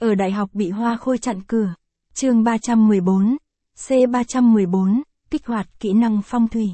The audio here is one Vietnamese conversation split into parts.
Ở đại học bị hoa khôi chặn cửa. Chương 314. C314. Kích hoạt kỹ năng phong thủy.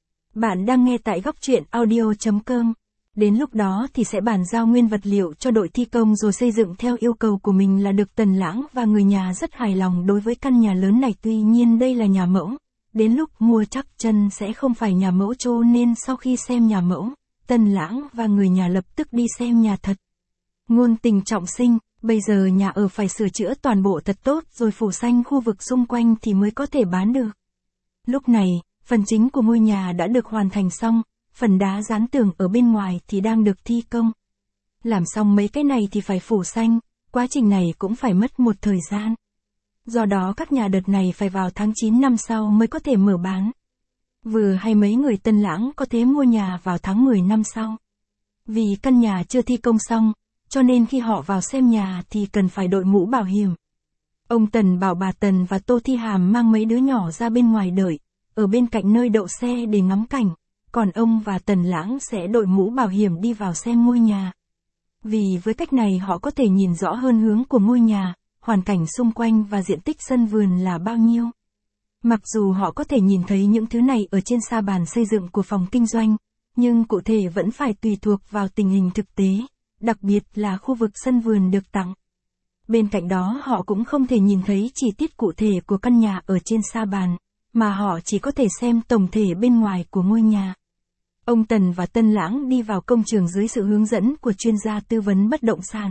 Bạn đang nghe tại góc truyện audio.com. Đến lúc đó thì sẽ bàn giao nguyên vật liệu cho đội thi công rồi xây dựng theo yêu cầu của mình là được. Tần Lãng và người nhà rất hài lòng đối với căn nhà lớn này, tuy nhiên đây là nhà mẫu. Đến lúc mua chắc chân sẽ không phải nhà mẫu, cho nên sau khi xem nhà mẫu, Tần Lãng và người nhà lập tức đi xem nhà thật. Ngôn tình trọng sinh, bây giờ nhà ở phải sửa chữa toàn bộ thật tốt rồi phủ xanh khu vực xung quanh thì mới có thể bán được. Lúc này, phần chính của ngôi nhà đã được hoàn thành xong, phần đá dán tường ở bên ngoài thì đang được thi công. Làm xong mấy cái này thì phải phủ xanh, quá trình này cũng phải mất một thời gian. Do đó các nhà đợt này phải vào tháng 9 năm sau mới có thể mở bán. Vừa hay mấy người Tân Lãng có thể mua nhà vào tháng 10 năm sau. Vì căn nhà chưa thi công xong, cho nên khi họ vào xem nhà thì cần phải đội mũ bảo hiểm. Ông Tần bảo bà Tần và Tô Thi Hàm mang mấy đứa nhỏ ra bên ngoài đợi, ở bên cạnh nơi đậu xe để ngắm cảnh, còn ông và Tần Lãng sẽ đội mũ bảo hiểm đi vào xem ngôi nhà. Vì với cách này họ có thể nhìn rõ hơn hướng của ngôi nhà, hoàn cảnh xung quanh và diện tích sân vườn là bao nhiêu. Mặc dù họ có thể nhìn thấy những thứ này ở trên sa bàn xây dựng của phòng kinh doanh, nhưng cụ thể vẫn phải tùy thuộc vào tình hình thực tế, đặc biệt là khu vực sân vườn được tặng. Bên cạnh đó họ cũng không thể nhìn thấy chi tiết cụ thể của căn nhà ở trên sa bàn, mà họ chỉ có thể xem tổng thể bên ngoài của ngôi nhà. Ông Tần và Tân Lãng đi vào công trường dưới sự hướng dẫn của chuyên gia tư vấn bất động sản.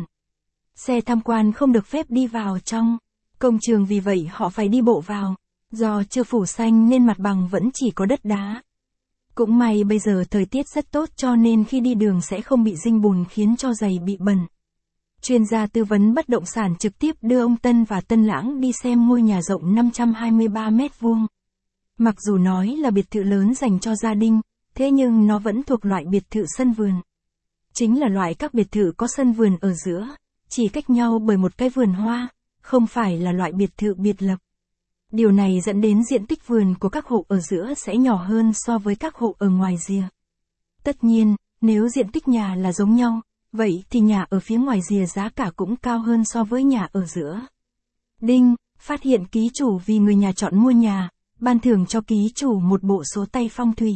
Xe tham quan không được phép đi vào trong công trường, vì vậy họ phải đi bộ vào. Do chưa phủ xanh nên mặt bằng vẫn chỉ có đất đá. Cũng may bây giờ thời tiết rất tốt cho nên khi đi đường sẽ không bị dinh bùn khiến cho giày bị bẩn. Chuyên gia tư vấn bất động sản trực tiếp đưa ông Tân và Tân Lãng đi xem ngôi nhà rộng 523 mét vuông. Mặc dù nói là biệt thự lớn dành cho gia đình, thế nhưng nó vẫn thuộc loại biệt thự sân vườn. Chính là loại các biệt thự có sân vườn ở giữa, chỉ cách nhau bởi một cái vườn hoa, không phải là loại biệt thự biệt lập. Điều này dẫn đến diện tích vườn của các hộ ở giữa sẽ nhỏ hơn so với các hộ ở ngoài rìa. Tất nhiên, nếu diện tích nhà là giống nhau, vậy thì nhà ở phía ngoài rìa giá cả cũng cao hơn so với nhà ở giữa. Đinh, phát hiện ký chủ vì người nhà chọn mua nhà, ban thưởng cho ký chủ một bộ sổ tay phong thủy.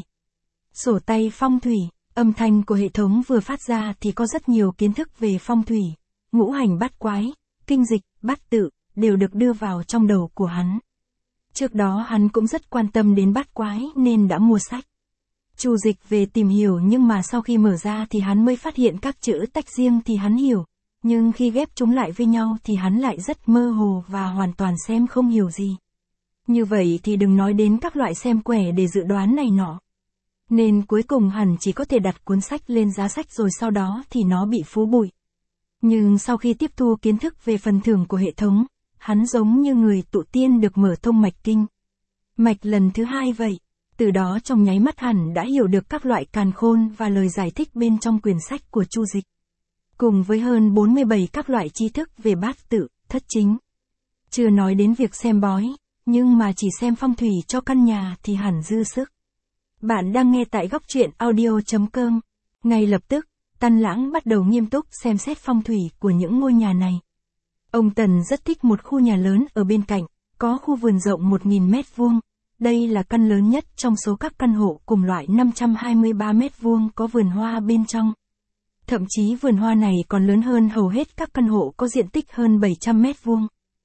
Sổ tay phong thủy, âm thanh của hệ thống vừa phát ra thì có rất nhiều kiến thức về phong thủy, ngũ hành bát quái, kinh dịch, bát tự, đều được đưa vào trong đầu của hắn. Trước đó hắn cũng rất quan tâm đến bát quái nên đã mua sách Chu dịch về tìm hiểu, nhưng mà sau khi mở ra thì hắn mới phát hiện các chữ tách riêng thì hắn hiểu, nhưng khi ghép chúng lại với nhau thì hắn lại rất mơ hồ và hoàn toàn xem không hiểu gì. Như vậy thì đừng nói đến các loại xem quẻ để dự đoán này nọ. Nên cuối cùng hẳn chỉ có thể đặt cuốn sách lên giá sách rồi sau đó thì nó bị phú bụi. Nhưng sau khi tiếp thu kiến thức về phần thưởng của hệ thống, hắn giống như người tụ tiên được mở thông mạch kinh. Mạch lần thứ 2 vậy. Từ đó trong nháy mắt hẳn đã hiểu được các loại càn khôn và lời giải thích bên trong quyển sách của Chu dịch. Cùng với hơn 47 các loại tri thức về bát tự, thất chính. Chưa nói đến việc xem bói, nhưng mà chỉ xem phong thủy cho căn nhà thì hẳn dư sức. Bạn đang nghe tại góc truyện audio.com. Ngay lập tức, Tân Lãng bắt đầu nghiêm túc xem xét phong thủy của những ngôi nhà này. Ông Tần rất thích một khu nhà lớn ở bên cạnh, có khu vườn rộng 1.000 mét vuông. Đây là căn lớn nhất trong số các căn hộ cùng loại 523 mét vuông có vườn hoa bên trong. Thậm chí vườn hoa này còn lớn hơn hầu hết các căn hộ có diện tích hơn 700 mét vuông.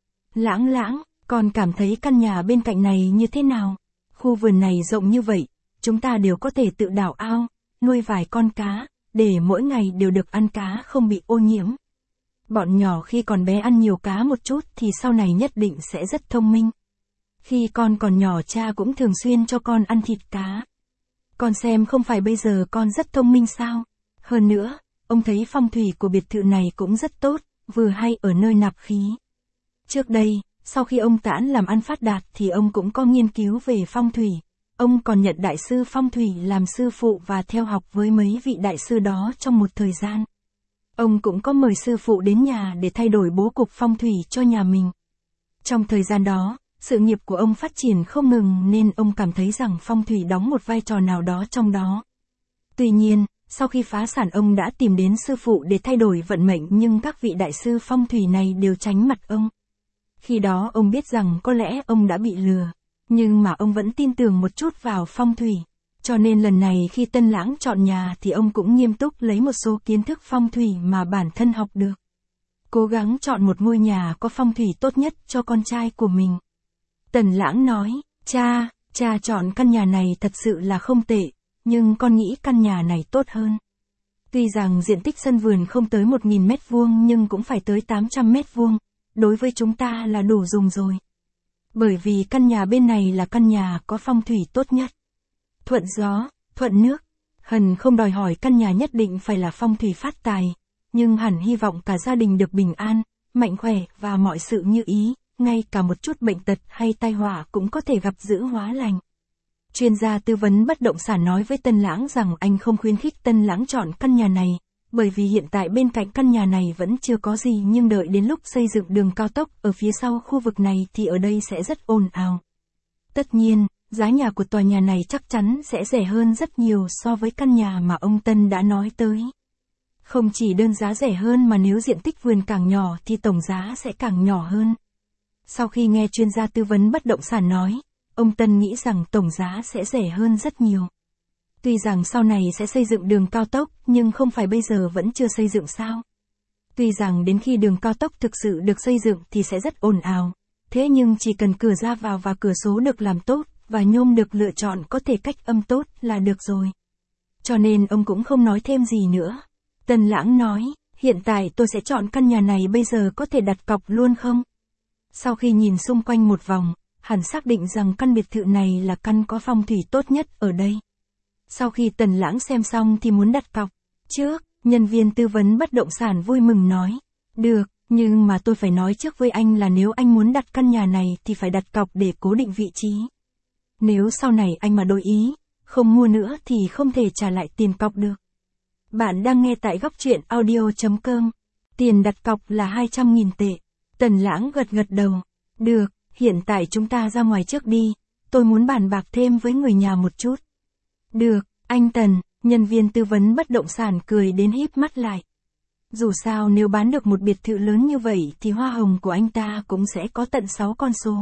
Lãng, còn cảm thấy căn nhà bên cạnh này như thế nào? Khu vườn này rộng như vậy, chúng ta đều có thể tự đào ao, nuôi vài con cá, để mỗi ngày đều được ăn cá không bị ô nhiễm. Bọn nhỏ khi còn bé ăn nhiều cá một chút thì sau này nhất định sẽ rất thông minh. Khi con còn nhỏ cha cũng thường xuyên cho con ăn thịt cá. Con xem không phải bây giờ con rất thông minh sao? Hơn nữa, ông thấy phong thủy của biệt thự này cũng rất tốt, vừa hay ở nơi nạp khí. Trước đây, sau khi ông Tản làm ăn phát đạt thì ông cũng có nghiên cứu về phong thủy. Ông còn nhận đại sư phong thủy làm sư phụ và theo học với mấy vị đại sư đó trong một thời gian. Ông cũng có mời sư phụ đến nhà để thay đổi bố cục phong thủy cho nhà mình. Trong thời gian đó, sự nghiệp của ông phát triển không ngừng nên ông cảm thấy rằng phong thủy đóng một vai trò nào đó trong đó. Tuy nhiên, Sau khi phá sản ông đã tìm đến sư phụ để thay đổi vận mệnh, nhưng các vị đại sư phong thủy này đều tránh mặt ông. Khi đó ông biết rằng có lẽ ông đã bị lừa, nhưng mà ông vẫn tin tưởng một chút vào phong thủy. Cho nên lần này khi Tân Lãng chọn nhà thì ông cũng nghiêm túc lấy một số kiến thức phong thủy mà bản thân học được. Cố gắng chọn một ngôi nhà có phong thủy tốt nhất cho con trai của mình. Tần Lãng nói, cha chọn căn nhà này thật sự là không tệ, nhưng con nghĩ căn nhà này tốt hơn. Tuy rằng diện tích sân vườn không tới 1.000 mét vuông nhưng cũng phải tới 800 mét vuông, đối với chúng ta là đủ dùng rồi. Bởi vì căn nhà bên này là căn nhà có phong thủy tốt nhất. Thuận gió, thuận nước. Hần không đòi hỏi căn nhà nhất định phải là phong thủy phát tài, nhưng hẳn hy vọng cả gia đình được bình an, mạnh khỏe và mọi sự như ý, ngay cả một chút bệnh tật hay tai họa cũng có thể gặp dữ hóa lành. Chuyên gia tư vấn bất động sản nói với Tân Lãng rằng anh không khuyến khích Tân Lãng chọn căn nhà này, bởi vì hiện tại bên cạnh căn nhà này vẫn chưa có gì, nhưng đợi đến lúc xây dựng đường cao tốc ở phía sau khu vực này thì ở đây sẽ rất ồn ào. Tất nhiên, giá nhà của tòa nhà này chắc chắn sẽ rẻ hơn rất nhiều so với căn nhà mà ông Tân đã nói tới. Không chỉ đơn giá rẻ hơn mà nếu diện tích vườn càng nhỏ thì tổng giá sẽ càng nhỏ hơn. Sau khi nghe chuyên gia tư vấn bất động sản nói, ông Tân nghĩ rằng tổng giá sẽ rẻ hơn rất nhiều. Tuy rằng sau này sẽ xây dựng đường cao tốc, nhưng không phải bây giờ vẫn chưa xây dựng sao? Tuy rằng đến khi đường cao tốc thực sự được xây dựng thì sẽ rất ồn ào, thế nhưng chỉ cần cửa ra vào và cửa số được làm tốt, và nhôm được lựa chọn có thể cách âm tốt là được rồi. Cho nên ông cũng không nói thêm gì nữa. Tân Lãng nói, hiện tại tôi sẽ chọn căn nhà này, bây giờ có thể đặt cọc luôn không? Sau khi nhìn xung quanh một vòng, hắn xác định rằng căn biệt thự này là căn có phong thủy tốt nhất ở đây. Sau khi Tần Lãng xem xong thì muốn đặt cọc. Trước, nhân viên tư vấn bất động sản vui mừng nói, được, nhưng mà tôi phải nói trước với anh là nếu anh muốn đặt căn nhà này thì phải đặt cọc để cố định vị trí. Nếu sau này anh mà đổi ý, không mua nữa thì không thể trả lại tiền cọc được. Bạn đang nghe tại Góc Truyện Audio.com. Tiền đặt cọc là 200.000 tệ. Tần Lãng gật gật đầu. Được, hiện tại chúng ta ra ngoài trước đi, tôi muốn bàn bạc thêm với người nhà một chút. Được, anh Tần, nhân viên tư vấn bất động sản cười đến híp mắt lại. Dù sao nếu bán được một biệt thự lớn như vậy thì hoa hồng của anh ta cũng sẽ có tận 6 con số.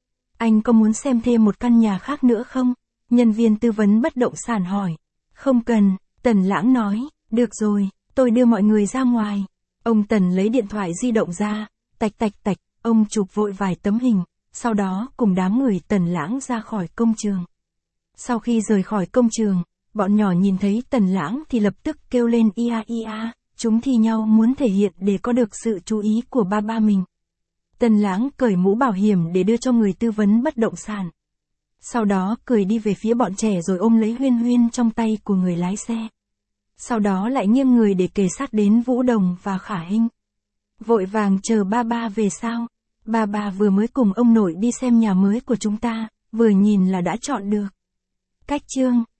Anh có muốn xem thêm một căn nhà khác nữa không? Nhân viên tư vấn bất động sản hỏi. Không cần, Tần Lãng nói, được rồi, tôi đưa mọi người ra ngoài. Ông Tần lấy điện thoại di động ra, tạch tạch tạch, ông chụp vội vài tấm hình, sau đó cùng đám người Tần Lãng ra khỏi công trường. Sau khi rời khỏi công trường, bọn nhỏ nhìn thấy Tần Lãng thì lập tức kêu lên ia ia, chúng thi nhau muốn thể hiện để có được sự chú ý của ba mình. Tần Lãng cởi mũ bảo hiểm để đưa cho người tư vấn bất động sản. Sau đó cười đi về phía bọn trẻ rồi ôm lấy Huyên Huyên trong tay của người lái xe. Sau đó lại nghiêng người để kề sát đến Vũ Đồng và Khả Hinh. Vội vàng chờ ba về sao? Ba vừa mới cùng ông nội đi xem nhà mới của chúng ta, vừa nhìn là đã chọn được. Cách chương